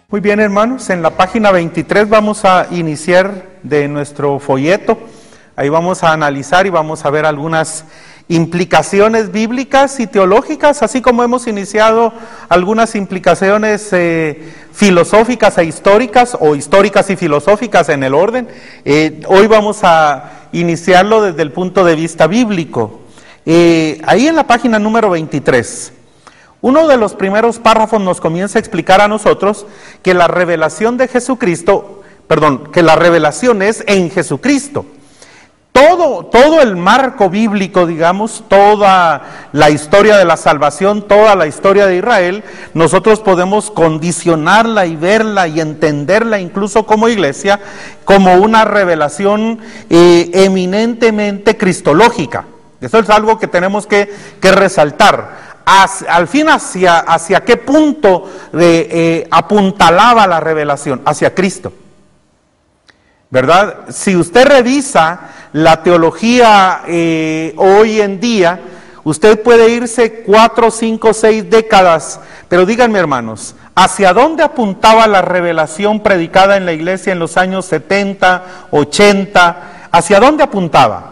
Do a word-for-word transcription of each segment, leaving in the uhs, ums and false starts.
Muy bien, hermanos, en la página veintitrés vamos a iniciar de nuestro folleto. Ahí vamos a analizar y vamos a ver algunas implicaciones bíblicas y teológicas, así como hemos iniciado algunas implicaciones eh, filosóficas e históricas, o históricas y filosóficas en el orden. Eh, hoy vamos a iniciarlo desde el punto de vista bíblico. Eh, ahí en la página número veintitrés, uno de los primeros párrafos nos comienza a explicar a nosotros que la revelación de Jesucristo, perdón, que la revelación es en Jesucristo. Todo, todo el marco bíblico, digamos, toda la historia de la salvación, toda la historia de Israel, nosotros podemos condicionarla y verla y entenderla incluso como iglesia, como una revelación eh, eminentemente cristológica. Eso es algo que tenemos que, que resaltar. Hacia, al fin, hacia, hacia qué punto de, eh, apuntalaba la revelación, hacia Cristo, ¿verdad? Si usted revisa la teología eh, hoy en día, usted puede irse cuatro, cinco, seis décadas, pero díganme, hermanos, ¿hacia dónde apuntaba la revelación predicada en la iglesia en los años setenta, ochenta? ¿Hacia dónde apuntaba?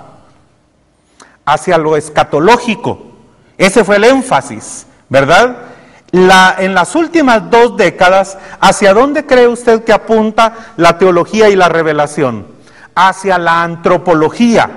Hacia lo escatológico. Ese fue el énfasis, ¿verdad? La, en las últimas dos décadas, ¿hacia dónde cree usted que apunta la teología y la revelación? Hacia la antropología,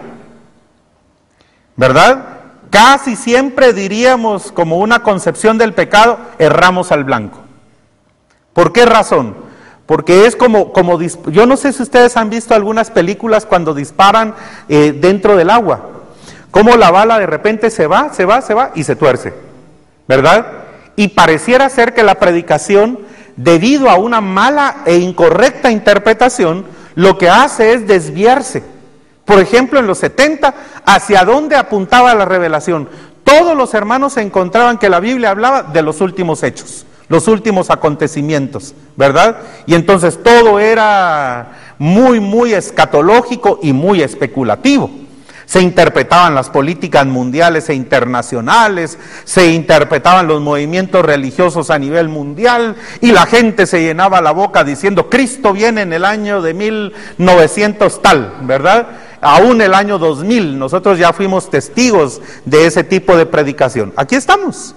¿verdad? Casi siempre diríamos, como una concepción del pecado, erramos al blanco. ¿Por qué razón? Porque es como, como yo no sé si ustedes han visto algunas películas cuando disparan eh, dentro del agua. Cómo la bala de repente se va, se va, se va y se tuerce, ¿verdad? Y pareciera ser que la predicación, debido a una mala e incorrecta interpretación, lo que hace es desviarse. Por ejemplo, en los setenta, ¿hacia dónde apuntaba la revelación? Todos los hermanos se encontraban que la Biblia hablaba de los últimos hechos, los últimos acontecimientos, ¿verdad? Y entonces todo era muy, muy escatológico y muy especulativo. Se interpretaban las políticas mundiales e internacionales, se interpretaban los movimientos religiosos a nivel mundial, y la gente se llenaba la boca diciendo, Cristo viene en el año de mil novecientos tal, ¿verdad? Aún el año dos mil, nosotros ya fuimos testigos de ese tipo de predicación. Aquí estamos.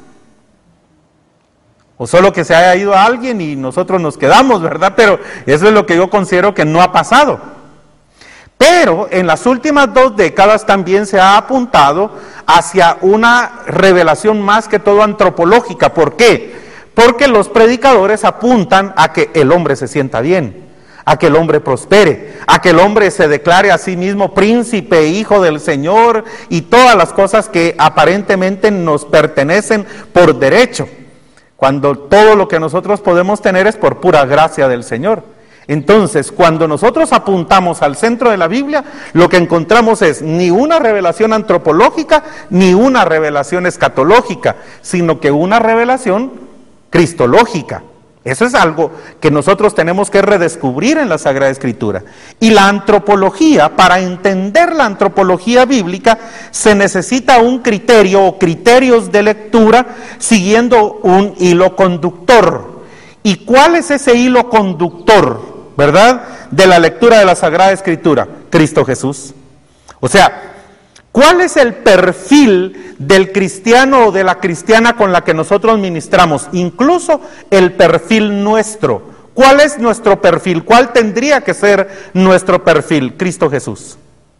O solo que se haya ido a alguien y nosotros nos quedamos, ¿verdad? Pero eso es lo que yo considero que no ha pasado. Pero en las últimas dos décadas también se ha apuntado hacia una revelación más que todo antropológica. ¿Por qué? Porque los predicadores apuntan a que el hombre se sienta bien, a que el hombre prospere, a que el hombre se declare a sí mismo príncipe, hijo del Señor, y todas las cosas que aparentemente nos pertenecen por derecho, cuando todo lo que nosotros podemos tener es por pura gracia del Señor. Entonces, cuando nosotros apuntamos al centro de la Biblia, lo que encontramos es ni una revelación antropológica, ni una revelación escatológica, sino que una revelación cristológica. Eso es algo que nosotros tenemos que redescubrir en la Sagrada Escritura. Y la antropología, para entender la antropología bíblica, se necesita un criterio o criterios de lectura siguiendo un hilo conductor. ¿Y cuál es ese hilo conductor, verdad, de la lectura de la Sagrada Escritura? Cristo Jesús. O sea, ¿cuál es el perfil del cristiano o de la cristiana con la que nosotros ministramos? Incluso el perfil nuestro. ¿Cuál es nuestro perfil? ¿Cuál tendría que ser nuestro perfil? Cristo Jesús.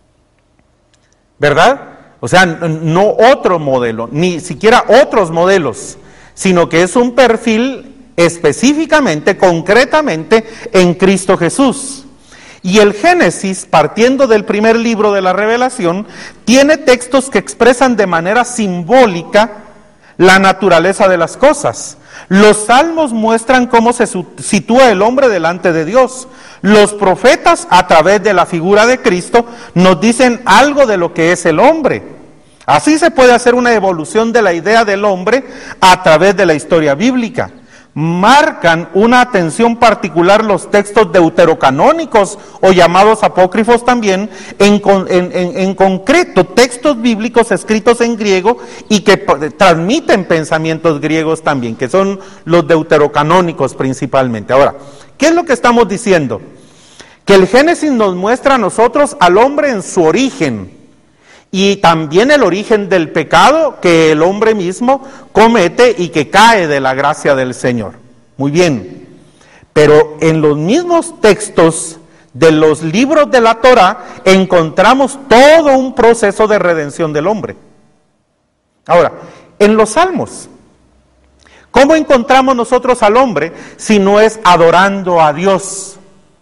¿Verdad? O sea, no otro modelo, ni siquiera otros modelos, sino que es un perfil específicamente, concretamente, en Cristo Jesús. Y el Génesis, partiendo del primer libro de la Revelación, tiene textos que expresan de manera simbólica la naturaleza de las cosas. Los salmos muestran cómo se sitúa el hombre delante de Dios. Los profetas, a través de la figura de Cristo, nos dicen algo de lo que es el hombre. Así se puede hacer una evolución de la idea del hombre a través de la historia bíblica. marcan una atención particular los textos deuterocanónicos o llamados apócrifos también, en, en, en, en concreto textos bíblicos escritos en griego y que transmiten pensamientos griegos también, que son los deuterocanónicos principalmente. Ahora, ¿qué es lo que estamos diciendo? Que el Génesis nos muestra a nosotros al hombre en su origen, y también el origen del pecado que el hombre mismo comete y que cae de la gracia del Señor. Muy bien, pero en los mismos textos de los libros de la Torá encontramos todo un proceso de redención del hombre. Ahora, en los Salmos, ¿cómo encontramos nosotros al hombre si no es adorando a Dios?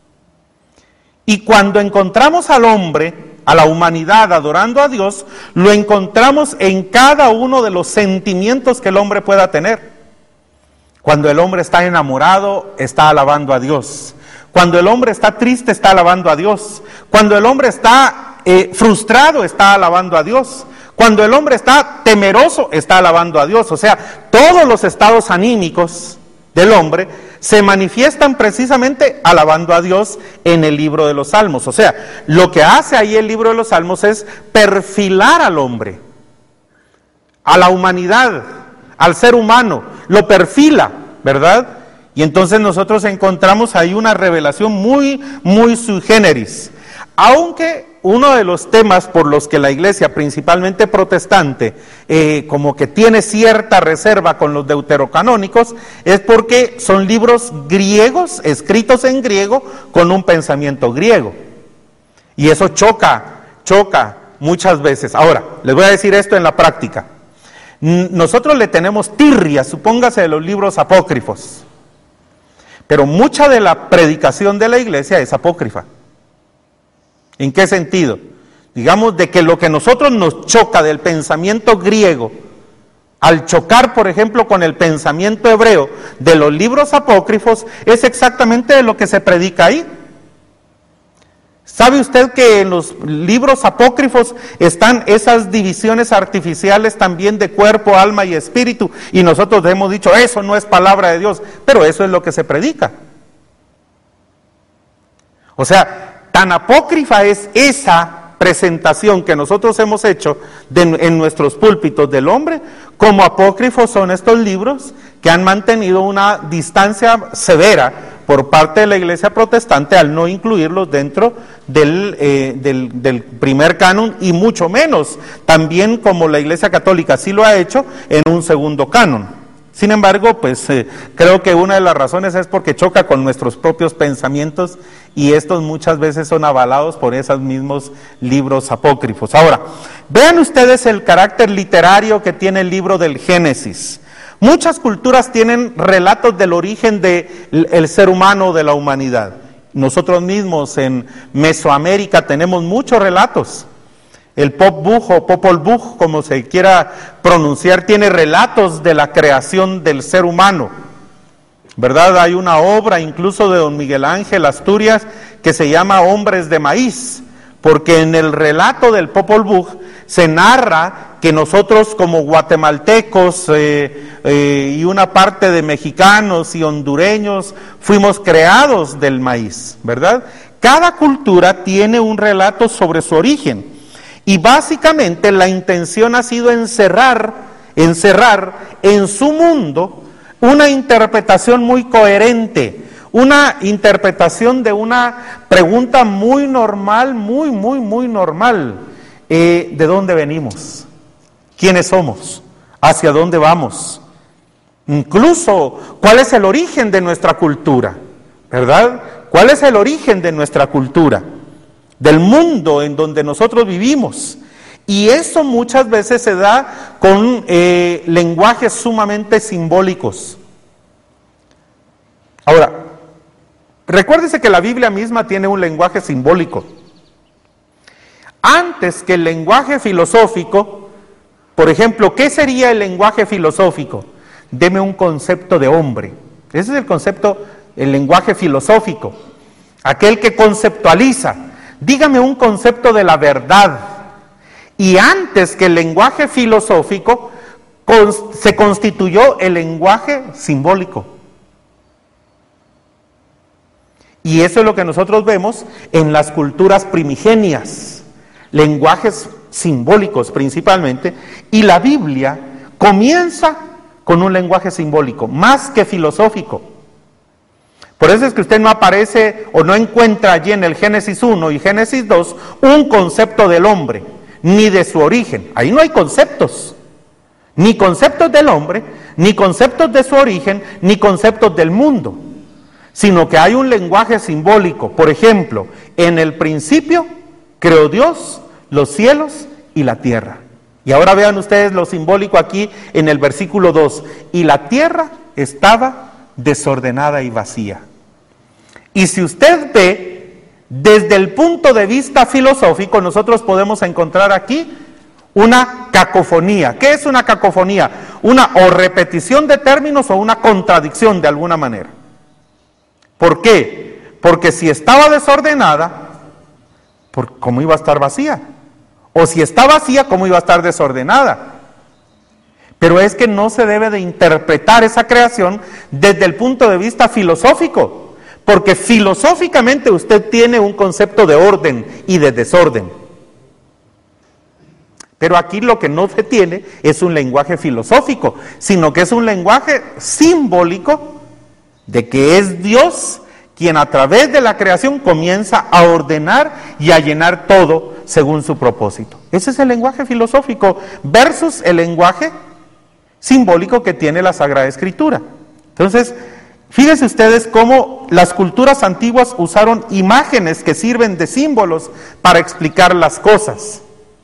Y cuando encontramos al hombre, a la humanidad adorando a Dios, lo encontramos en cada uno de los sentimientos que el hombre pueda tener. Cuando el hombre está enamorado, está alabando a Dios. Cuando el hombre está triste, está alabando a Dios. Cuando el hombre está eh, frustrado, está alabando a Dios. Cuando el hombre está temeroso, está alabando a Dios. O sea, todos los estados anímicos del hombre se manifiestan precisamente alabando a Dios en el libro de los Salmos. O sea, lo que hace ahí el libro de los Salmos es perfilar al hombre, a la humanidad, al ser humano, lo perfila, ¿verdad? Y entonces nosotros encontramos ahí una revelación muy, muy sui generis. Aunque uno de los temas por los que la iglesia, principalmente protestante, eh, como que tiene cierta reserva con los deuterocanónicos, es porque son libros griegos, escritos en griego, con un pensamiento griego. Y eso choca, choca muchas veces. Ahora, les voy a decir esto en la práctica. Nosotros le tenemos tirria, supóngase, de los libros apócrifos, pero mucha de la predicación de la iglesia es apócrifa. ¿En qué sentido? Digamos de que lo que a nosotros nos choca del pensamiento griego, al chocar, por ejemplo, con el pensamiento hebreo de los libros apócrifos, es exactamente de lo que se predica ahí. ¿Sabe usted que en los libros apócrifos están esas divisiones artificiales también de cuerpo, alma y espíritu? Y nosotros hemos dicho, eso no es palabra de Dios, pero eso es lo que se predica. O sea, tan apócrifa es esa presentación que nosotros hemos hecho de, en nuestros púlpitos del hombre, como apócrifos son estos libros que han mantenido una distancia severa por parte de la iglesia protestante al no incluirlos dentro del, eh, del, del primer canon, y mucho menos también como la iglesia católica sí lo ha hecho en un segundo canon. Sin embargo, pues eh, creo que una de las razones es porque choca con nuestros propios pensamientos, y estos muchas veces son avalados por esos mismos libros apócrifos. Ahora, vean ustedes el carácter literario que tiene el libro del Génesis. Muchas culturas tienen relatos del origen del ser humano, de la humanidad. Nosotros mismos en Mesoamérica tenemos muchos relatos. El Pop Vuh o Popol Vuh, como se quiera pronunciar, tiene relatos de la creación del ser humano, ¿verdad? Hay una obra incluso de don Miguel Ángel Asturias que se llama Hombres de Maíz, porque en el relato del Popol Vuh se narra que nosotros como guatemaltecos eh, eh, y una parte de mexicanos y hondureños fuimos creados del maíz, ¿verdad? Cada cultura tiene un relato sobre su origen, y básicamente la intención ha sido encerrar, encerrar en su mundo una interpretación muy coherente, una interpretación de una pregunta muy normal, muy, muy, muy normal. Eh, ¿De dónde venimos? ¿Quiénes somos? ¿Hacia dónde vamos? Incluso, ¿cuál es el origen de nuestra cultura? ¿Verdad? ¿Cuál es el origen de nuestra cultura? Del mundo en donde nosotros vivimos. Y eso muchas veces se da con eh, lenguajes sumamente simbólicos. Ahora, recuérdese que la Biblia misma tiene un lenguaje simbólico. Antes que el lenguaje filosófico, por ejemplo, ¿qué sería el lenguaje filosófico? Deme un concepto de hombre. Ese es el concepto, el lenguaje filosófico. Aquel que conceptualiza. Dígame un concepto de la verdad. Y antes que el lenguaje filosófico, se constituyó el lenguaje simbólico. Y eso es lo que nosotros vemos en las culturas primigenias, lenguajes simbólicos principalmente, y la Biblia comienza con un lenguaje simbólico, más que filosófico. Por eso es que usted no aparece o no encuentra allí en el Génesis uno y Génesis dos un concepto del hombre, ni de su origen. Ahí no hay conceptos, ni conceptos del hombre, ni conceptos de su origen, ni conceptos del mundo, sino que hay un lenguaje simbólico. Por ejemplo, en el principio creó Dios los cielos y la tierra. Y ahora vean ustedes lo simbólico aquí en el versículo dos. Y la tierra estaba desordenada y vacía. Y si usted ve desde el punto de vista filosófico, nosotros podemos encontrar aquí una cacofonía. ¿Qué es una cacofonía? Una o repetición de términos o una contradicción de alguna manera. ¿Por qué? Porque si estaba desordenada, ¿cómo iba a estar vacía? O si está vacía, ¿cómo iba a estar desordenada? Pero es que no se debe de interpretar esa creación desde el punto de vista filosófico, porque filosóficamente usted tiene un concepto de orden y de desorden. Pero aquí lo que no se tiene es un lenguaje filosófico, sino que es un lenguaje simbólico de que es Dios quien a través de la creación comienza a ordenar y a llenar todo según su propósito. Ese es el lenguaje filosófico versus el lenguaje simbólico que tiene la Sagrada Escritura. Entonces, fíjense ustedes cómo las culturas antiguas usaron imágenes que sirven de símbolos para explicar las cosas.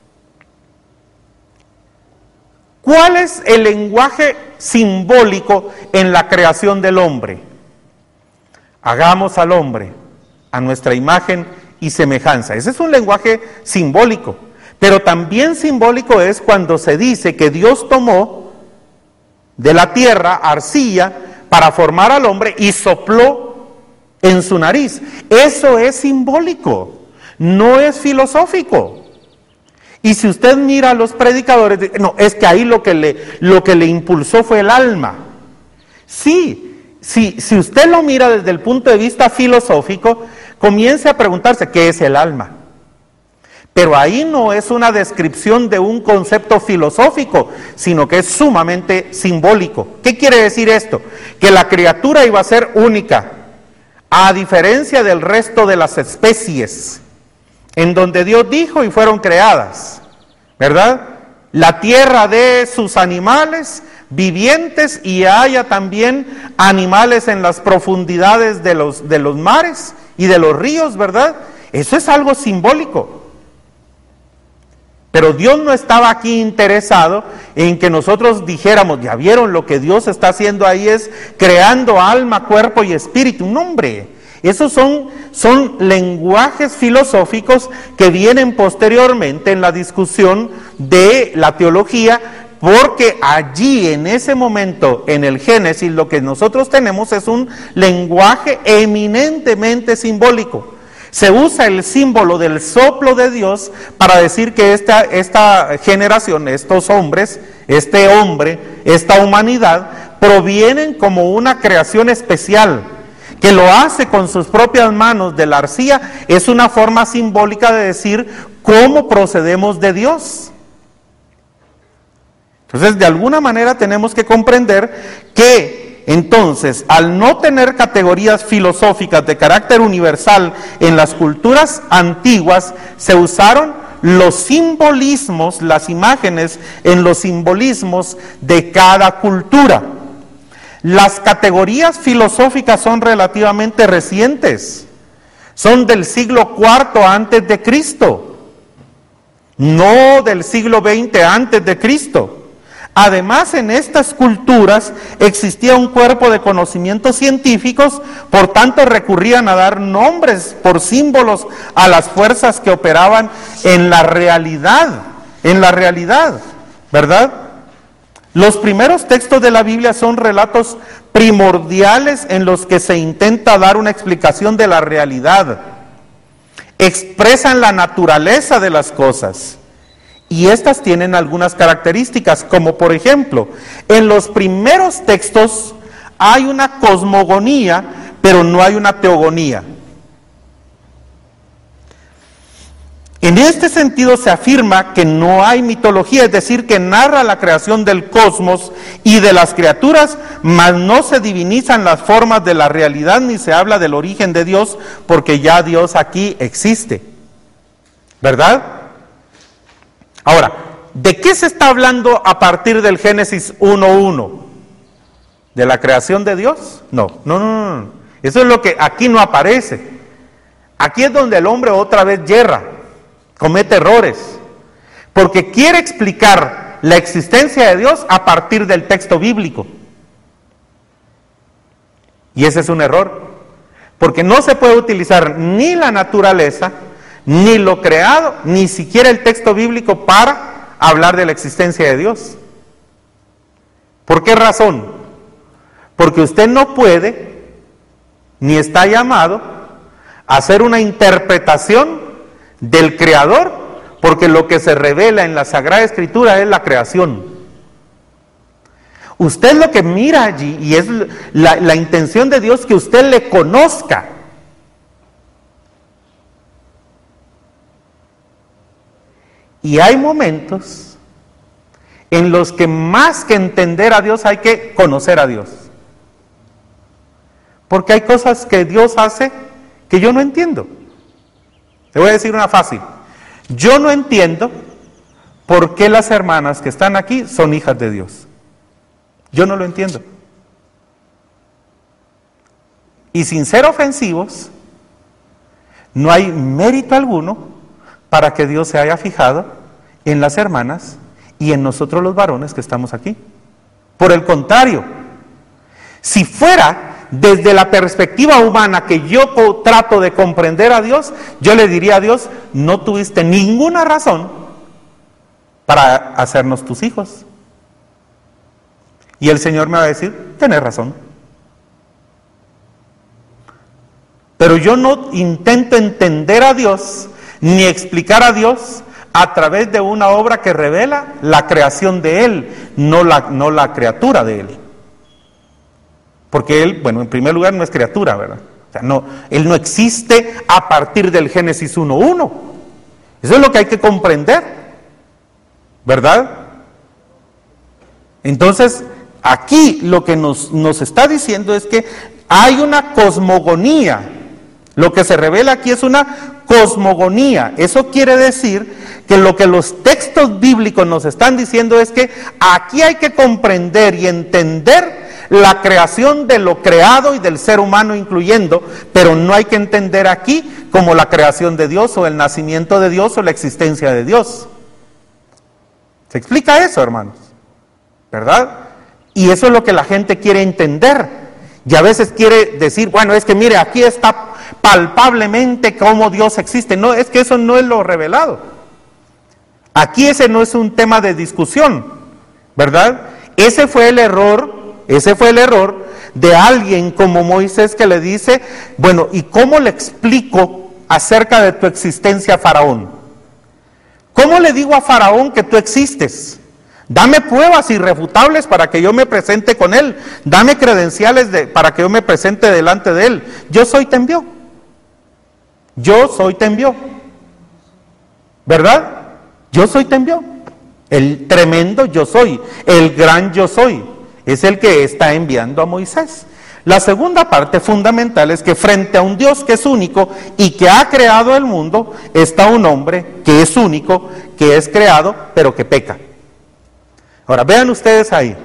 ¿Cuál es el lenguaje simbólico en la creación del hombre? Hagamos al hombre a nuestra imagen y semejanza. Ese es un lenguaje simbólico, pero también simbólico es cuando se dice que Dios tomó de la tierra arcilla para formar al hombre y sopló en su nariz. Eso es simbólico, no es filosófico. Y si usted mira a los predicadores, no, es que ahí lo que le, lo que le impulsó fue el alma. Sí, si, si usted lo mira desde el punto de vista filosófico, comience a preguntarse qué es el alma. Pero ahí no es una descripción de un concepto filosófico, sino que es sumamente simbólico. ¿Qué quiere decir esto? Que la criatura iba a ser única, a diferencia del resto de las especies, en donde Dios dijo y fueron creadas, ¿verdad? La tierra de sus animales vivientes y haya también animales en las profundidades de los, de los mares y de los ríos, ¿verdad? Eso es algo simbólico. Pero Dios no estaba aquí interesado en que nosotros dijéramos, ya vieron, lo que Dios está haciendo ahí es creando alma, cuerpo y espíritu. No, hombre, esos son, son lenguajes filosóficos que vienen posteriormente en la discusión de la teología, porque allí en ese momento, en el Génesis, lo que nosotros tenemos es un lenguaje eminentemente simbólico. Se usa el símbolo del soplo de Dios para decir que esta, esta generación, estos hombres, este hombre, esta humanidad, provienen como una creación especial, que lo hace con sus propias manos de la arcilla. Es una forma simbólica de decir cómo procedemos de Dios. Entonces, de alguna manera tenemos que comprender que entonces, al no tener categorías filosóficas de carácter universal en las culturas antiguas, se usaron los simbolismos, las imágenes en los simbolismos de cada cultura. Las categorías filosóficas son relativamente recientes, son del siglo cuarto antes de Cristo, no del siglo veinte antes de Cristo. Además, en estas culturas existía un cuerpo de conocimientos científicos, por tanto recurrían a dar nombres por símbolos a las fuerzas que operaban en la realidad, en la realidad, ¿verdad? Los primeros textos de la Biblia son relatos primordiales en los que se intenta dar una explicación de la realidad. Expresan la naturaleza de las cosas. Y estas tienen algunas características, como por ejemplo, en los primeros textos hay una cosmogonía, pero no hay una teogonía. En este sentido se afirma que no hay mitología, es decir, que narra la creación del cosmos y de las criaturas, mas no se divinizan las formas de la realidad ni se habla del origen de Dios, porque ya Dios aquí existe. ¿Verdad? Ahora, ¿de qué se está hablando a partir del Génesis uno uno? ¿De la creación de Dios? No, no, no, no. Eso es lo que aquí no aparece. Aquí es donde el hombre otra vez yerra, comete errores, porque quiere explicar la existencia de Dios a partir del texto bíblico. Y ese es un error, porque no se puede utilizar ni la naturaleza, ni lo creado, ni siquiera el texto bíblico para hablar de la existencia de Dios. ¿Por qué razón? Porque usted no puede, ni está llamado, a hacer una interpretación del Creador, porque lo que se revela en la Sagrada Escritura es la creación. Usted lo que mira allí, y es la, la intención de Dios, que usted le conozca. Y hay momentos en los que más que entender a Dios hay que conocer a Dios. Porque hay cosas que Dios hace que yo no entiendo. Te voy a decir una fácil. Yo no entiendo por qué las hermanas que están aquí son hijas de Dios. Yo no lo entiendo. Y sin ser ofensivos, no hay mérito alguno para que Dios se haya fijado en las hermanas y en nosotros los varones que estamos aquí. Por el contrario, si fuera desde la perspectiva humana que yo trato de comprender a Dios, yo le diría a Dios, no tuviste ninguna razón para hacernos tus hijos. Y el Señor me va a decir, tenés razón. Pero yo no intento entender a Dios, ni explicar a Dios a través de una obra que revela la creación de Él, no la, no la criatura de Él. Porque Él, bueno, en primer lugar no es criatura, ¿verdad? O sea, no, Él no existe a partir del Génesis uno uno. Eso es lo que hay que comprender, ¿verdad? Entonces, aquí lo que nos, nos está diciendo es que hay una cosmogonía. Lo que se revela aquí es una cosmogonía. Eso quiere decir que lo que los textos bíblicos nos están diciendo es que aquí hay que comprender y entender la creación de lo creado y del ser humano incluyendo, pero no hay que entender aquí como la creación de Dios o el nacimiento de Dios o la existencia de Dios. ¿Se explica eso, hermanos? ¿Verdad? Y eso es lo que la gente quiere entender. Y a veces quiere decir, bueno, es que mire, aquí está palpablemente cómo Dios existe. No, es que eso no es lo revelado. Aquí ese no es un tema de discusión, ¿verdad? Ese fue el error, ese fue el error de alguien como Moisés que le dice, bueno, ¿y cómo le explico acerca de tu existencia a Faraón? ¿Cómo le digo a Faraón que tú existes? Dame pruebas irrefutables para que yo me presente con él. Dame credenciales de, para que yo me presente delante de él. Yo soy te envió. Yo soy te envió. ¿Verdad? Yo soy te envió. El tremendo yo soy. El gran yo soy. Es el que está enviando a Moisés. La segunda parte fundamental es que frente a un Dios que es único y que ha creado el mundo, está un hombre que es único, que es creado, pero que peca. Ahora, vean ustedes ahí.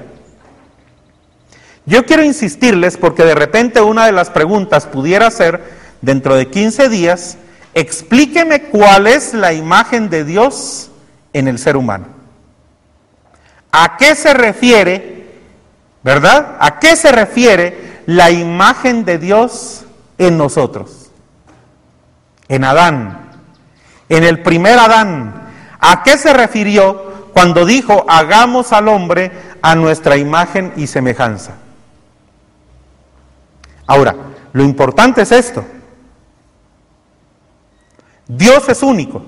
Yo quiero insistirles porque de repente una de las preguntas pudiera ser, dentro de quince días, explíqueme cuál es la imagen de Dios en el ser humano. ¿A qué se refiere, verdad? ¿A qué se refiere la imagen de Dios en nosotros? En Adán, en el primer Adán. ¿A qué se refirió cuando dijo, hagamos al hombre a nuestra imagen y semejanza? Ahora, lo importante es esto. Dios es único.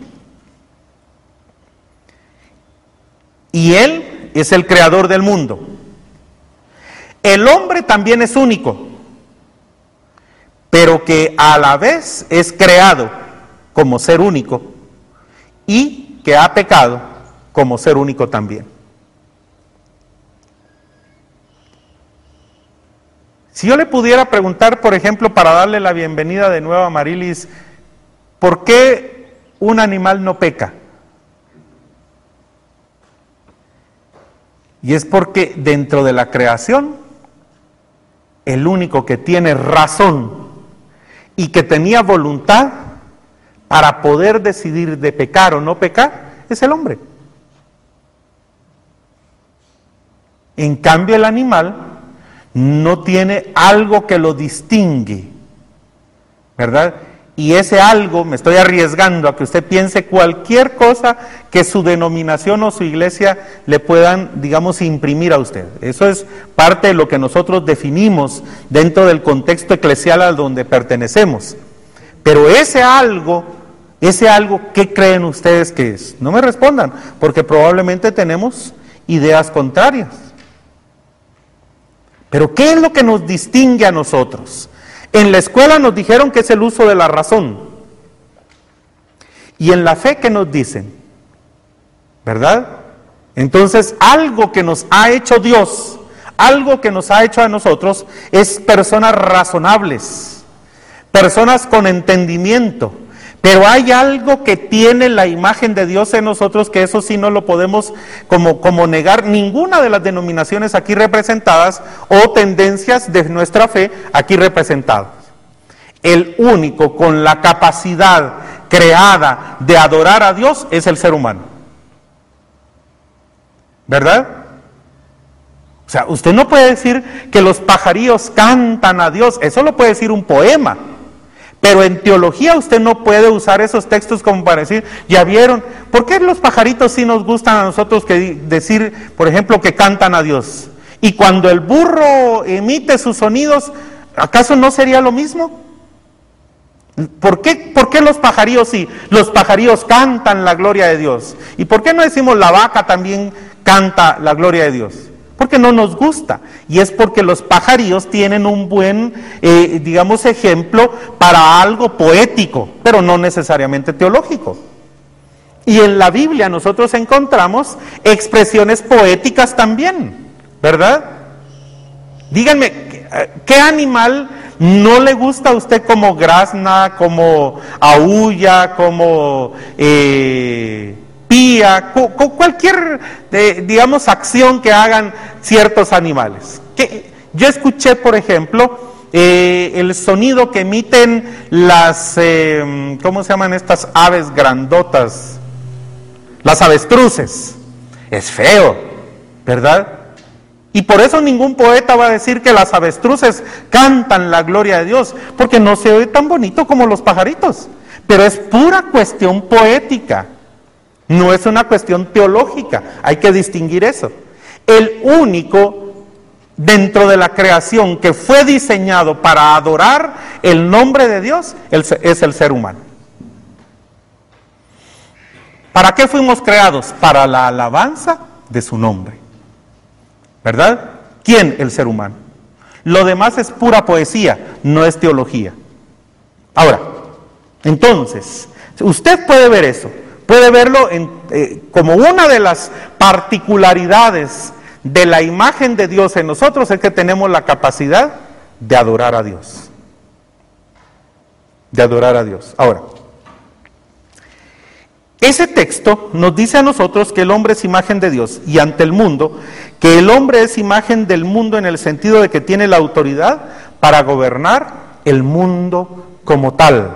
Y Él es el creador del mundo. El hombre también es único, pero que a la vez es creado como ser único y que ha pecado como ser único también. Si yo le pudiera preguntar, por ejemplo, para darle la bienvenida de nuevo a Marilis, ¿por qué un animal no peca? Y es porque dentro de la creación, el único que tiene razón y que tenía voluntad para poder decidir de pecar o no pecar, es el hombre. En cambio, el animal no tiene algo que lo distingue, ¿verdad? Y ese algo, me estoy arriesgando a que usted piense cualquier cosa que su denominación o su iglesia le puedan, digamos, imprimir a usted. Eso es parte de lo que nosotros definimos dentro del contexto eclesial al donde pertenecemos. Pero ese algo, ese algo, ¿qué creen ustedes que es? No me respondan, porque probablemente tenemos ideas contrarias. Pero ¿qué es lo que nos distingue a nosotros? En la escuela nos dijeron que es el uso de la razón. Y en la fe, ¿qué nos dicen? ¿Verdad? Entonces, algo que nos ha hecho Dios, algo que nos ha hecho a nosotros, es personas razonables, personas con entendimiento. Pero hay algo que tiene la imagen de Dios en nosotros, que eso sí no lo podemos como, como negar ninguna de las denominaciones aquí representadas o tendencias de nuestra fe aquí representadas. El único con la capacidad creada de adorar a Dios es el ser humano. ¿Verdad? O sea, usted no puede decir que los pajarillos cantan a Dios, eso lo puede decir un poema. Pero en teología usted no puede usar esos textos como para decir, ya vieron, ¿por qué los pajaritos sí nos gustan a nosotros que decir, por ejemplo, que cantan a Dios? Y cuando el burro emite sus sonidos, ¿acaso no sería lo mismo? ¿Por qué, por qué los pajarillos sí? Los pajarillos cantan la gloria de Dios. ¿Y por qué no decimos la vaca también canta la gloria de Dios? Porque no nos gusta, y es porque los pajarillos tienen un buen, eh, digamos, ejemplo para algo poético, pero no necesariamente teológico. Y en la Biblia nosotros encontramos expresiones poéticas también, ¿verdad? Díganme, ¿qué animal no le gusta a usted como grazna, como aúlla, como... Eh, cualquier, eh, digamos, acción que hagan ciertos animales? Que yo escuché, por ejemplo, eh, el sonido que emiten las, eh, ¿cómo se llaman estas aves grandotas? Las avestruces. Es feo, ¿verdad? Y por eso ningún poeta va a decir que las avestruces cantan la gloria de Dios, porque no se oye tan bonito como los pajaritos, pero es pura cuestión poética. No es una cuestión teológica, hay que distinguir eso. El único dentro de la creación que fue diseñado para adorar el nombre de Dios es el ser humano. ¿Para qué fuimos creados? Para la alabanza de su nombre. ¿Verdad? ¿Quién? El ser humano. Lo demás es pura poesía, no es teología. Ahora, entonces, usted puede ver eso. Puede verlo en, eh, como una de las particularidades de la imagen de Dios en nosotros, es que tenemos la capacidad de adorar a Dios. De adorar a Dios. Ahora, ese texto nos dice a nosotros que el hombre es imagen de Dios, y ante el mundo, que el hombre es imagen del mundo en el sentido de que tiene la autoridad para gobernar el mundo como tal.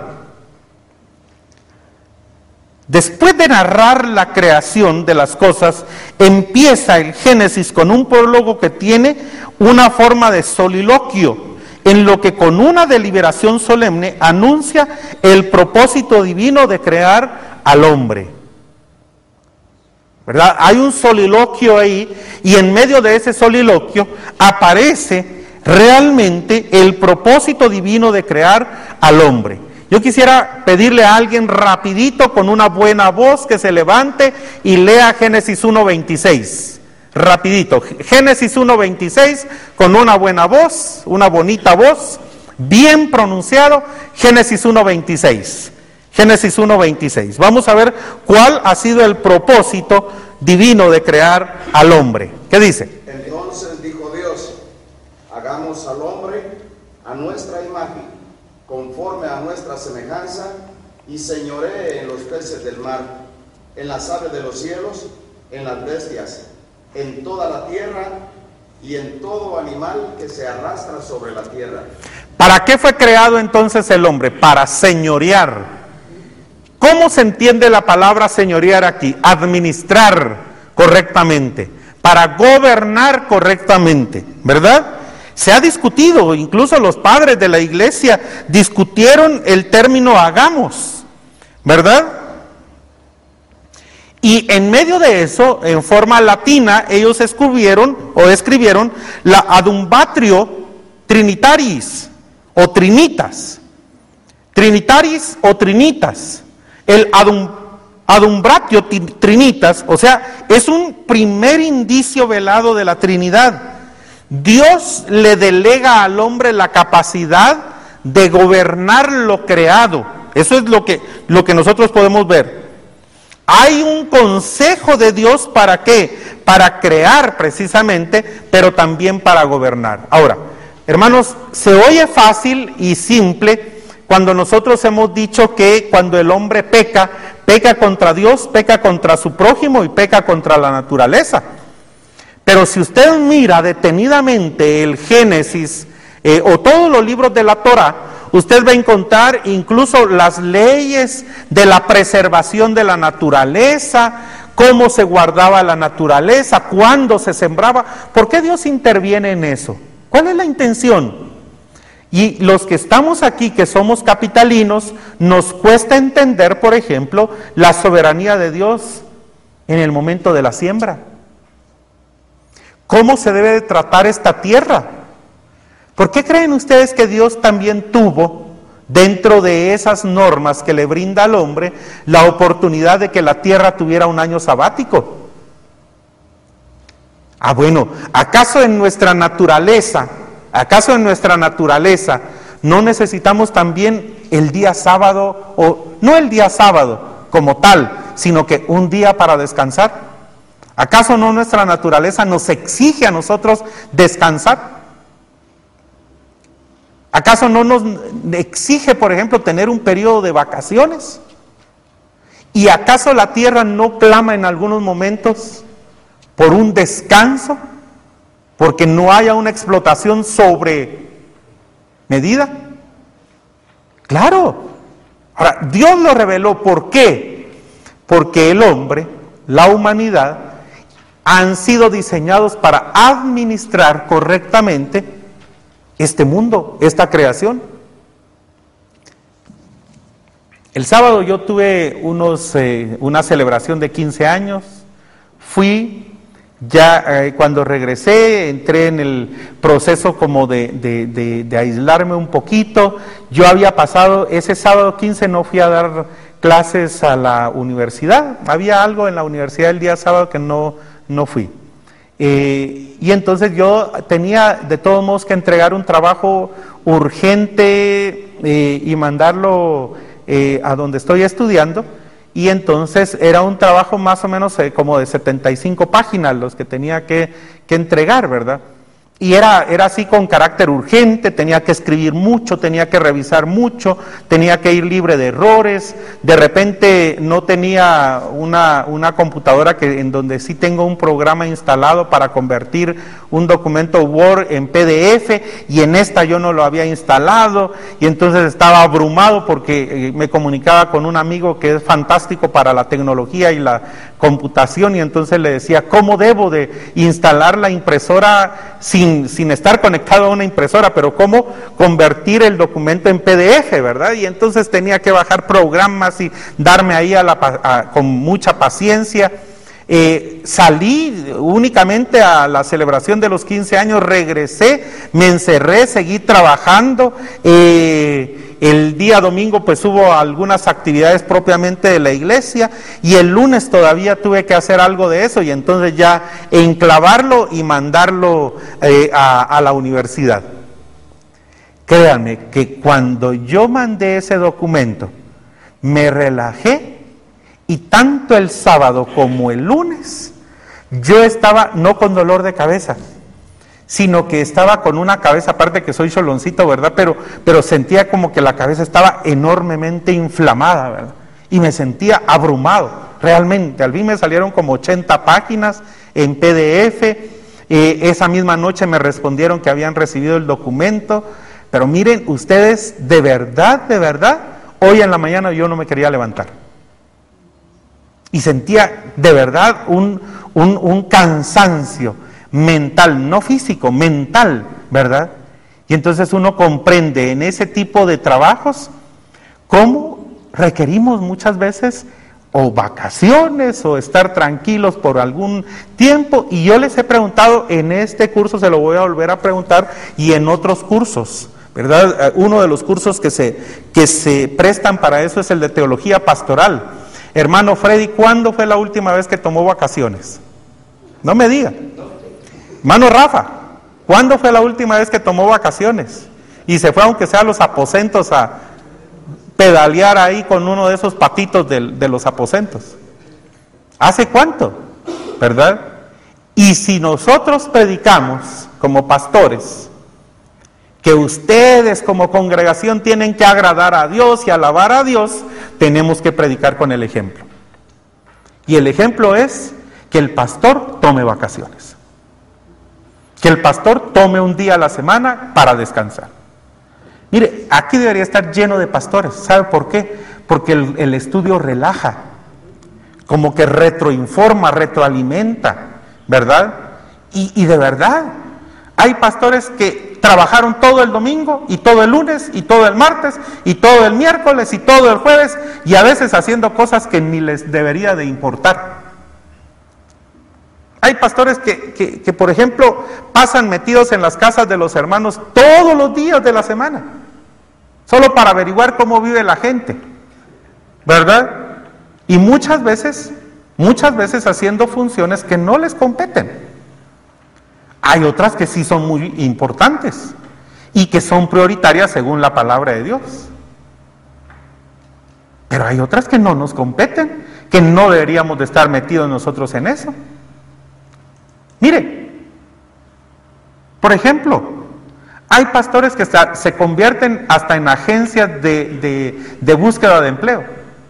Después de narrar la creación de las cosas, empieza el Génesis con un prólogo que tiene una forma de soliloquio, en lo que con una deliberación solemne anuncia el propósito divino de crear al hombre. ¿Verdad? Hay un soliloquio ahí, y en medio de ese soliloquio aparece realmente el propósito divino de crear al hombre. Yo quisiera pedirle a alguien rapidito con una buena voz que se levante y lea Génesis uno veintiséis. Rapidito, Génesis uno veintiséis con una buena voz, una bonita voz, bien pronunciado, Génesis uno veintiséis. Génesis uno veintiséis. Vamos a ver cuál ha sido el propósito divino de crear al hombre. ¿Qué dice? Entonces dijo Dios, hagamos al hombre a nuestra imagen, conforme a nuestra semejanza, y señoree en los peces del mar, en las aves de los cielos, en las bestias, en toda la tierra y en todo animal que se arrastra sobre la tierra. ¿Para qué fue creado entonces el hombre? Para señorear. ¿Cómo se entiende la palabra señorear aquí? Administrar correctamente, para gobernar correctamente, ¿verdad? Se ha discutido, incluso los padres de la iglesia discutieron el término hagamos, ¿verdad? Y en medio de eso, en forma latina, ellos escribieron o escribieron la adumbatio trinitaris o trinitas, trinitaris o trinitas. El adum, adumbratio trinitas, o sea, es un primer indicio velado de la Trinidad. Dios le delega al hombre la capacidad de gobernar lo creado. Eso es lo que, lo que nosotros podemos ver. Hay un consejo de Dios ¿para qué? Para crear precisamente, pero también para gobernar. Ahora, hermanos, se oye fácil y simple cuando nosotros hemos dicho que cuando el hombre peca, peca contra Dios, peca contra su prójimo y peca contra la naturaleza. Pero si usted mira detenidamente el Génesis eh, o todos los libros de la Torá, usted va a encontrar incluso las leyes de la preservación de la naturaleza, cómo se guardaba la naturaleza, cuándo se sembraba. ¿Por qué Dios interviene en eso? ¿Cuál es la intención? Y los que estamos aquí, que somos capitalinos, nos cuesta entender, por ejemplo, la soberanía de Dios en el momento de la siembra. ¿Cómo se debe de tratar esta tierra? ¿Por qué creen ustedes que Dios también tuvo, dentro de esas normas que le brinda al hombre, la oportunidad de que la tierra tuviera un año sabático? Ah, bueno, ¿acaso en nuestra naturaleza, acaso en nuestra naturaleza no necesitamos también el día sábado, o no el día sábado como tal, sino que un día para descansar? ¿Acaso no nuestra naturaleza nos exige a nosotros descansar? ¿Acaso no nos exige, por ejemplo, tener un periodo de vacaciones? ¿Y acaso la tierra no clama en algunos momentos por un descanso? Porque no haya una explotación sobre medida. Claro. Ahora, Dios lo reveló. ¿Por qué? Porque el hombre, la humanidad, han sido diseñados para administrar correctamente este mundo, esta creación. El sábado yo tuve unos, eh, una celebración de quince años, fui, ya eh, cuando regresé entré en el proceso como de, de, de, de aislarme un poquito. Yo había pasado, ese sábado quince no fui a dar clases a la universidad, había algo en la universidad el día sábado que no, no fui. Eh, y entonces yo tenía de todos modos que entregar un trabajo urgente eh, y mandarlo eh, a donde estoy estudiando, y entonces era un trabajo más o menos eh, como de setenta y cinco páginas los que tenía que, que entregar, ¿verdad? Y era, era así con carácter urgente, tenía que escribir mucho, tenía que revisar mucho, tenía que ir libre de errores. De repente no tenía una, una computadora que, en donde sí tengo un programa instalado para convertir un documento Word en P D F, y en esta yo no lo había instalado, y entonces estaba abrumado porque me comunicaba con un amigo que es fantástico para la tecnología y la computación, y entonces le decía, ¿cómo debo de instalar la impresora sin sin estar conectado a una impresora, pero cómo convertir el documento en P D F, ¿verdad? Y entonces tenía que bajar programas y darme ahí a la, a, con mucha paciencia. Eh, salí únicamente a la celebración de los quince años, regresé, me encerré, seguí trabajando. Eh, el día domingo pues hubo algunas actividades propiamente de la iglesia, y el lunes todavía tuve que hacer algo de eso, y entonces ya enclavarlo y mandarlo eh, a, a la universidad. Créanme que cuando yo mandé ese documento, me relajé y tanto el sábado como el lunes yo estaba no con dolor de cabeza, sino que estaba con una cabeza, aparte que soy choloncito, ¿verdad? Pero, pero sentía como que la cabeza estaba enormemente inflamada, ¿verdad? Y me sentía abrumado, realmente. Al fin me salieron como ochenta páginas en P D F, eh, esa misma noche me respondieron que habían recibido el documento, pero miren ustedes, de verdad, de verdad, hoy en la mañana yo no me quería levantar. Y sentía de verdad un, un, un cansancio mental, no físico, mental, ¿verdad? Y entonces uno comprende en ese tipo de trabajos cómo requerimos muchas veces o vacaciones o estar tranquilos por algún tiempo. Y yo les he preguntado en este curso, se lo voy a volver a preguntar, y en otros cursos, ¿verdad? Uno de los cursos que se, que se prestan para eso es el de teología pastoral. Hermano Freddy, ¿cuándo fue la última vez que tomó vacaciones? No me diga. Hermano Rafa, ¿cuándo fue la última vez que tomó vacaciones? Y se fue, aunque sea a los aposentos, a pedalear ahí con uno de esos patitos de, de los aposentos. ¿Hace cuánto? ¿Verdad? Y si nosotros predicamos como pastores que ustedes como congregación tienen que agradar a Dios y alabar a Dios, tenemos que predicar con el ejemplo. Y el ejemplo es que el pastor tome vacaciones. Que el pastor tome un día a la semana para descansar. Mire, aquí debería estar lleno de pastores. ¿Sabe por qué? Porque el, el estudio relaja, como que retroinforma, retroalimenta, ¿verdad? Y, y de verdad, hay pastores que trabajaron todo el domingo, y todo el lunes, y todo el martes, y todo el miércoles, y todo el jueves, y a veces haciendo cosas que ni les debería de importar. Hay pastores que, que, que, por ejemplo, pasan metidos en las casas de los hermanos todos los días de la semana, solo para averiguar cómo vive la gente, ¿verdad? Y muchas veces, muchas veces haciendo funciones que no les competen. Hay otras que sí son muy importantes y que son prioritarias según la palabra de Dios. Pero hay otras que no nos competen, que no deberíamos de estar metidos nosotros en eso. Mire, por ejemplo, hay pastores que se convierten hasta en agencias de, de, de búsqueda de empleo,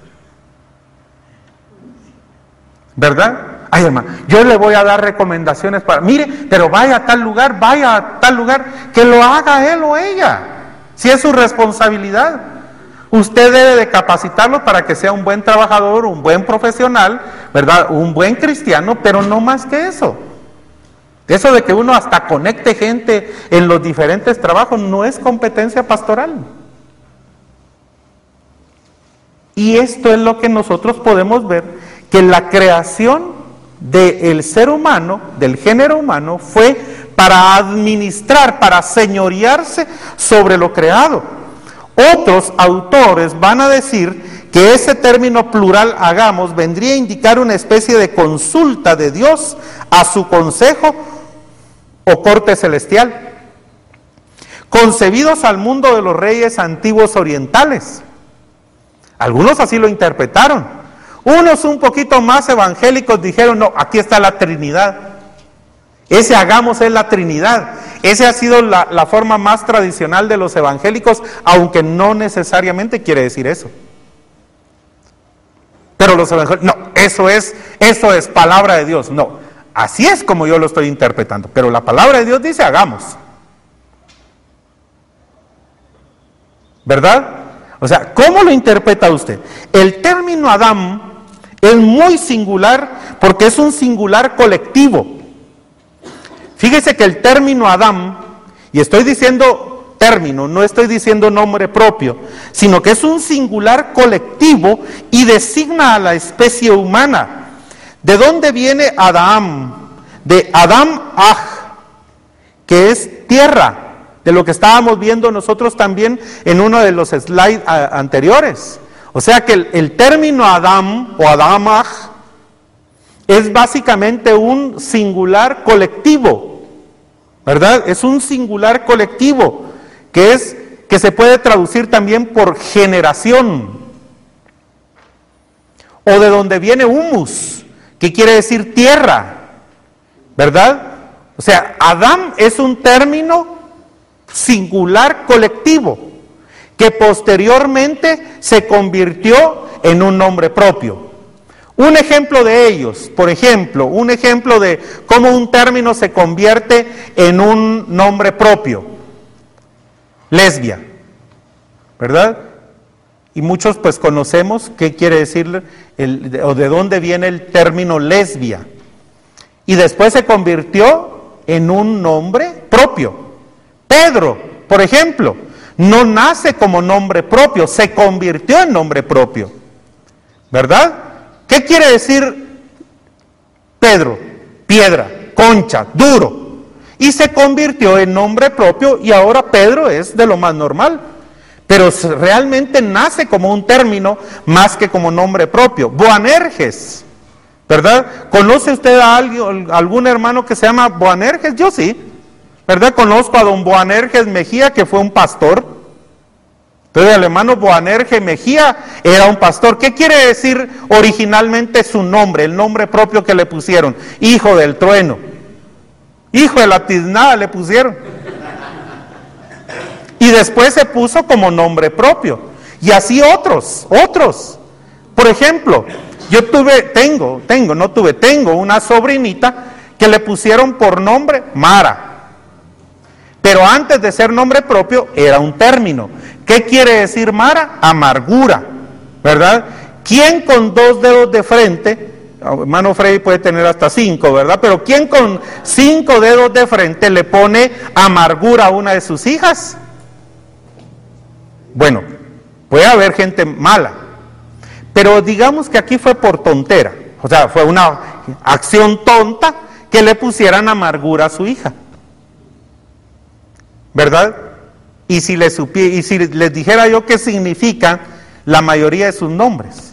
¿verdad? Ay, hermano, yo le voy a dar recomendaciones para, mire, pero vaya a tal lugar, vaya a tal lugar, que lo haga él o ella, si es su responsabilidad. Usted debe de capacitarlo para que sea un buen trabajador, un buen profesional, ¿verdad? Un buen cristiano, pero no más que eso. Eso de que uno hasta conecte gente en los diferentes trabajos no es competencia pastoral. Y esto es lo que nosotros podemos ver, que la creación del ser humano, del género humano, fue para administrar, para señorearse sobre lo creado. Otros autores van a decir que ese término plural, hagamos, vendría a indicar una especie de consulta de Dios a su consejo o corte celestial, concebidos al mundo de los reyes antiguos orientales. Algunos así lo interpretaron. Unos un poquito más evangélicos dijeron, no, aquí está la Trinidad. Ese hagamos es la Trinidad. Esa ha sido la, la forma más tradicional de los evangélicos, aunque no necesariamente quiere decir eso. Pero los evangélicos, no, eso es, eso es palabra de Dios. No, así es como yo lo estoy interpretando. Pero la palabra de Dios dice hagamos. ¿Verdad? O sea, ¿cómo lo interpreta usted? El término Adán es muy singular porque es un singular colectivo. Fíjese que el término Adán, y estoy diciendo término, no estoy diciendo nombre propio, sino que es un singular colectivo y designa a la especie humana. ¿De dónde viene Adán? De Adam Aj, que es tierra, de lo que estábamos viendo nosotros también en uno de los slides anteriores. O sea que el, el término Adam o Adam Aj es básicamente un singular colectivo, ¿verdad? Es un singular colectivo que es que se puede traducir también por generación. o de donde viene humus, que quiere decir tierra, ¿verdad? O sea, Adán es un término singular colectivo, que posteriormente se convirtió en un nombre propio. Un ejemplo de ellos, por ejemplo, un ejemplo de cómo un término se convierte en un nombre propio. Lesbia, ¿verdad? Y muchos pues conocemos qué quiere decir el, o de dónde viene el término lesbia. Y después se convirtió en un nombre propio. Pedro, por ejemplo, no nace como nombre propio, se convirtió en nombre propio, ¿verdad? ¿Qué quiere decir Pedro? Piedra, concha, duro. Y se convirtió en nombre propio y ahora Pedro es de lo más normal. Pero realmente nace como un término más que como nombre propio. Boanerges, ¿verdad? ¿Conoce usted a alguien, algún hermano que se llama Boanerges? Yo sí, ¿verdad? Conozco a don Boanerges Mejía, que fue un pastor. Entonces el hermano Boanerges Mejía era un pastor. ¿Qué quiere decir originalmente su nombre, el nombre propio que le pusieron? Hijo del trueno. Hijo de la tiznada le pusieron. Y después se puso como nombre propio. Y así otros, otros. Por ejemplo, yo tuve, tengo, tengo, no tuve, tengo una sobrinita que le pusieron por nombre Mara. Pero antes de ser nombre propio era un término. ¿Qué quiere decir Mara? Amargura, ¿verdad? ¿Quién con dos dedos de frente, hermano Freddy puede tener hasta cinco, ¿verdad? Pero ¿quién con cinco dedos de frente le pone amargura a una de sus hijas? Bueno, puede haber gente mala, pero digamos que aquí fue por tontera, o sea, fue una acción tonta que le pusieran amargura a su hija, ¿verdad? Y si les, supie, y si les dijera yo qué significan la mayoría de sus nombres,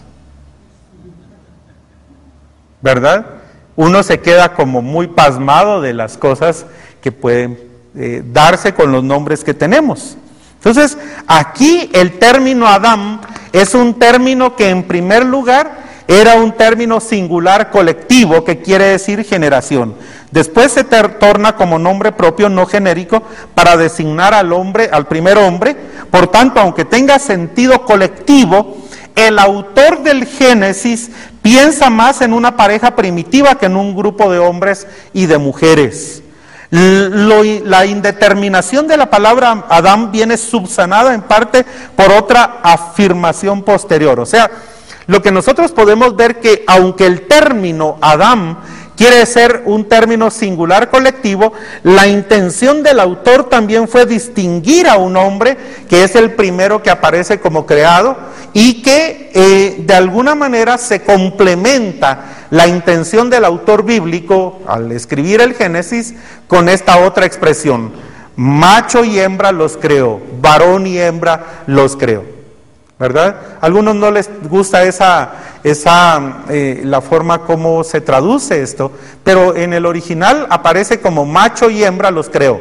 ¿verdad? Uno se queda como muy pasmado de las cosas que pueden eh, darse con los nombres que tenemos. Entonces, aquí el término Adán es un término que en primer lugar era un término singular colectivo que quiere decir generación. Después se torna como nombre propio no genérico para designar al hombre, al primer hombre. Por tanto, aunque tenga sentido colectivo, el autor del Génesis piensa más en una pareja primitiva que en un grupo de hombres y de mujeres. Lo, la indeterminación de la palabra Adán viene subsanada en parte por otra afirmación posterior. O sea, lo que nosotros podemos ver que aunque el término Adán quiere ser un término singular colectivo, la intención del autor también fue distinguir a un hombre que es el primero que aparece como creado y que eh, de alguna manera se complementa la intención del autor bíblico al escribir el Génesis con esta otra expresión: macho y hembra los creó, varón y hembra los creó, ¿verdad? A algunos no les gusta esa, esa eh, la forma como se traduce esto, pero en el original aparece como macho y hembra los creó.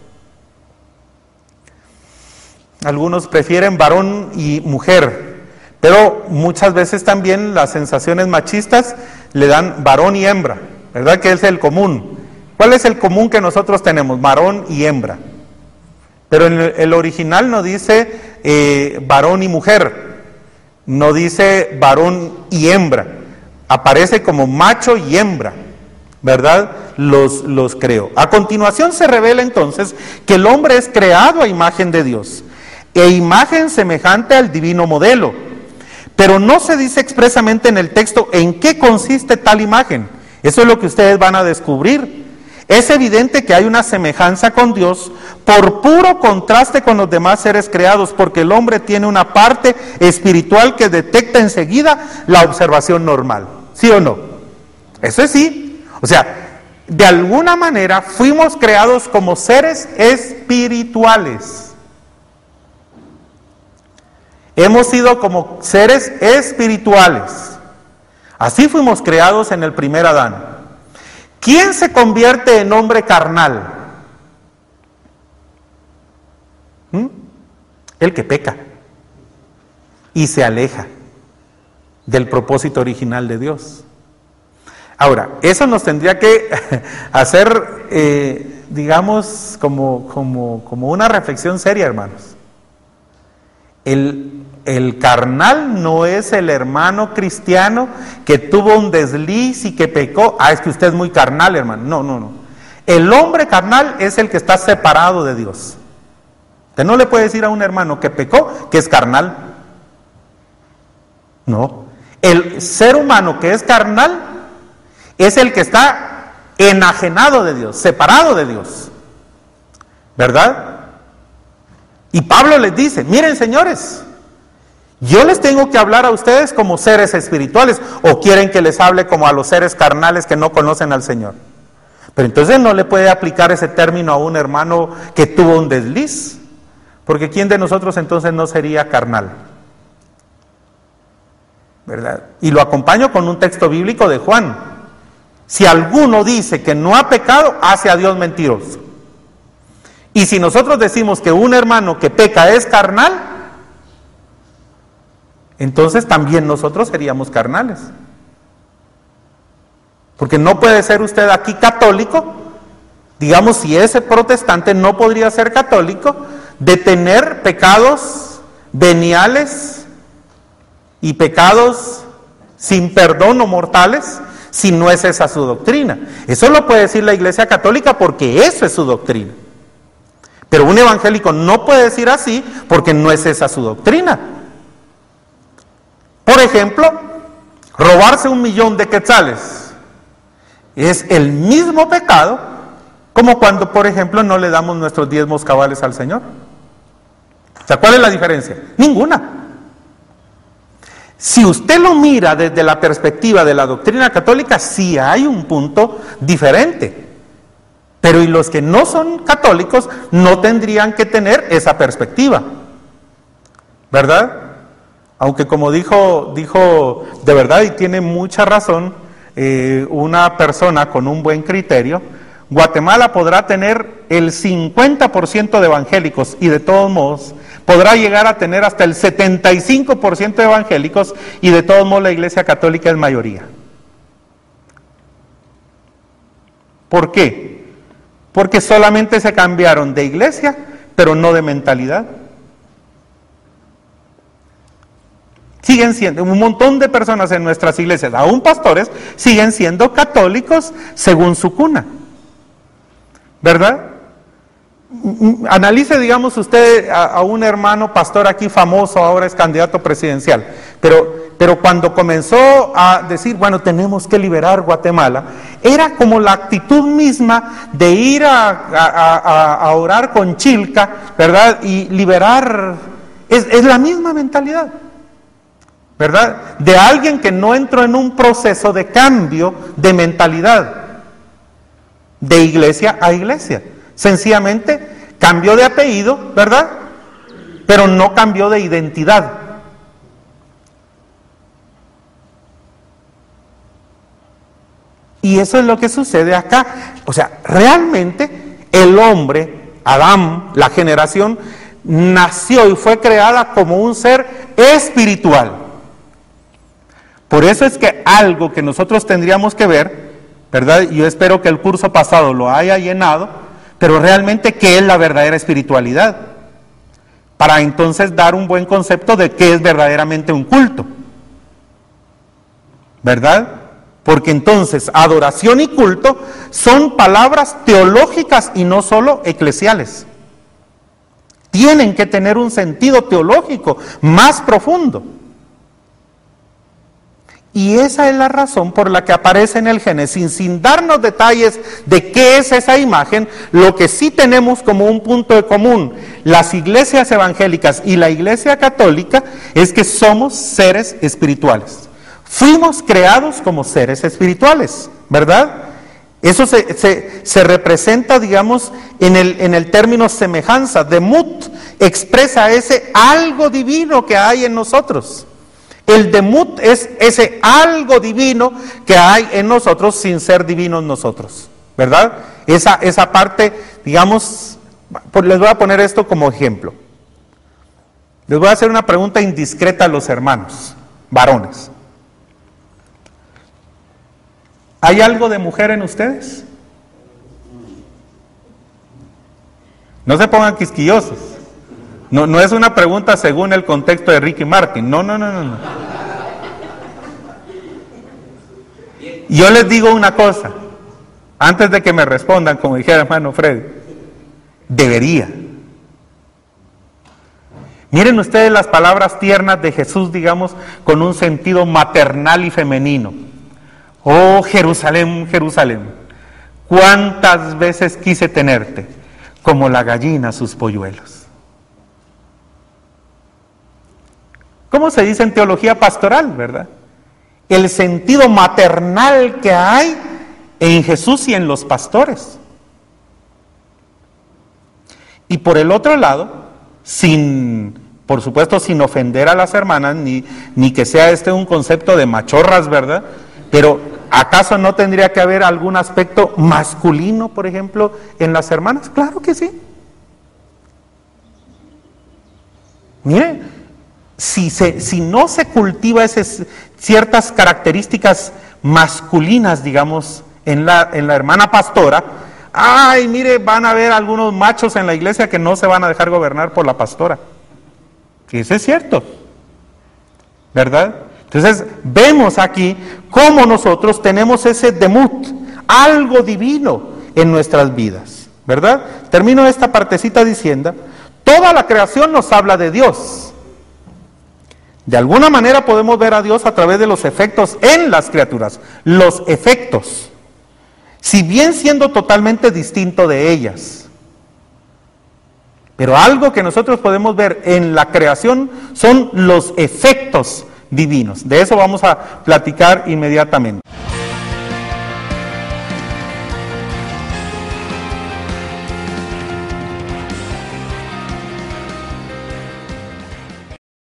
Algunos prefieren varón y mujer, pero muchas veces también las sensaciones machistas le dan varón y hembra, ¿verdad? Que es el común. ¿Cuál es el común que nosotros tenemos? Varón y hembra. Pero en el original no dice eh, varón y mujer, no dice varón y hembra, aparece como macho y hembra, ¿verdad? Los, los creó. A continuación se revela entonces que el hombre es creado a imagen de Dios, e imagen semejante al divino modelo. Pero no se dice expresamente en el texto en qué consiste tal imagen. Eso es lo que ustedes van a descubrir. Es evidente que hay una semejanza con Dios por puro contraste con los demás seres creados, porque el hombre tiene una parte espiritual que detecta enseguida la observación normal. ¿Sí o no? Eso es sí. O sea, de alguna manera fuimos creados como seres espirituales. Hemos sido como seres espirituales. Así fuimos creados en el primer Adán. ¿Quién se convierte en hombre carnal? ¿Mm? El que peca y se aleja. del propósito original de Dios. Ahora, eso nos tendría que hacer, eh, digamos, como, como, como una reflexión seria, hermanos. El, el carnal no es el hermano cristiano que tuvo un desliz y que pecó. Ah, es que usted es muy carnal, hermano. No, no, no. El hombre carnal es el que está separado de Dios. Usted no le puede decir a un hermano que pecó que es carnal. No. El ser humano que es carnal es el que está enajenado de Dios, separado de Dios. ¿Verdad? Y Pablo les dice, miren señores, yo les tengo que hablar a ustedes como seres espirituales, o quieren que les hable como a los seres carnales que no conocen al Señor. Pero entonces no le puede aplicar ese término a un hermano que tuvo un desliz, porque ¿quién de nosotros entonces no sería carnal? ¿Verdad? Y lo acompaño con un texto bíblico de Juan. Si alguno dice que no ha pecado, hace a Dios mentiroso. Y si nosotros decimos que un hermano que peca es carnal, entonces también nosotros seríamos carnales. Porque no puede ser usted aquí católico, digamos, si ese protestante no podría ser católico, de tener pecados veniales y pecados sin perdón o mortales, si no es esa su doctrina. Eso lo puede decir la Iglesia Católica porque eso es su doctrina. Pero un evangélico no puede decir así porque no es esa su doctrina. Por ejemplo, robarse un millón de quetzales es el mismo pecado como cuando, por ejemplo, no le damos nuestros diezmos cabales al Señor. O sea, ¿cuál es la diferencia? Ninguna. Si usted lo mira desde la perspectiva de la doctrina católica, sí hay un punto diferente. Pero y los que no son católicos no tendrían que tener esa perspectiva, ¿verdad? Aunque como dijo, dijo de verdad y tiene mucha razón, eh, una persona con un buen criterio, Guatemala podrá tener el cincuenta por ciento de evangélicos y de todos modos podrá llegar a tener hasta el setenta y cinco por ciento de evangélicos y de todos modos la Iglesia Católica es mayoría. ¿Por qué? Porque solamente se cambiaron de iglesia, pero no de mentalidad. Siguen siendo, un montón de personas en nuestras iglesias, aún pastores, siguen siendo católicos según su cuna. ¿Verdad? Analice, digamos, usted a, a un hermano pastor aquí famoso, ahora es candidato presidencial, pero, pero cuando comenzó a decir, bueno, tenemos que liberar Guatemala, era como la actitud misma de ir a, a, a, a orar con Chilca, ¿verdad? Y liberar, es, es la misma mentalidad, ¿verdad? De alguien que no entró en un proceso de cambio de mentalidad, de iglesia a iglesia. Sencillamente cambió de apellido, ¿verdad? Pero no cambió de identidad. Y eso es lo que sucede acá. O sea, realmente el hombre, Adán, la generación, nació y fue creada como un ser espiritual. Por eso es que algo que nosotros tendríamos que ver, ¿verdad? Yo espero que el curso pasado lo haya llenado, pero realmente, ¿qué es la verdadera espiritualidad? Para entonces dar un buen concepto de qué es verdaderamente un culto, ¿verdad? Porque entonces adoración y culto son palabras teológicas y no solo eclesiales. Tienen que tener un sentido teológico más profundo. Y esa es la razón por la que aparece en el Génesis, sin darnos detalles de qué es esa imagen. Lo que sí tenemos como un punto de común, las iglesias evangélicas y la iglesia católica, es que somos seres espirituales. Fuimos creados como seres espirituales, ¿verdad? Eso se, se, se representa, digamos, en el, en el término semejanza. Demut expresa ese algo divino que hay en nosotros. El demut es ese algo divino que hay en nosotros sin ser divinos nosotros, ¿verdad? Esa, esa parte, digamos, les voy a poner esto como ejemplo. Les voy a hacer una pregunta indiscreta a los hermanos, varones. ¿Hay algo de mujer en ustedes? No se pongan quisquillosos. No, no es una pregunta según el contexto de Ricky Martin. No, no, no, no, no. Yo les digo una cosa, antes de que me respondan, como dijera hermano Freddy, debería. Miren ustedes las palabras tiernas de Jesús, digamos, con un sentido maternal y femenino. Oh Jerusalén, Jerusalén, cuántas veces quise tenerte, como la gallina sus polluelos. ¿Cómo se dice en teología pastoral, verdad? El sentido maternal que hay en Jesús y en los pastores. Y por el otro lado, sin, por supuesto, sin ofender a las hermanas, ni, ni que sea este un concepto de machorras, ¿verdad? Pero, ¿acaso no tendría que haber algún aspecto masculino, por ejemplo, en las hermanas? Claro que sí. Mire, si, se, si no se cultiva esas ciertas características masculinas, digamos, en la, en la hermana pastora, ay, mire, van a haber algunos machos en la iglesia que no se van a dejar gobernar por la pastora. Eso es cierto, ¿verdad? Entonces, vemos aquí cómo nosotros tenemos ese demut, algo divino en nuestras vidas, ¿verdad? Termino esta partecita diciendo, toda la creación nos habla de Dios. De alguna manera podemos ver a Dios a través de los efectos en las criaturas, los efectos, si bien siendo totalmente distinto de ellas. Pero algo que nosotros podemos ver en la creación son los efectos divinos. De eso vamos a platicar inmediatamente.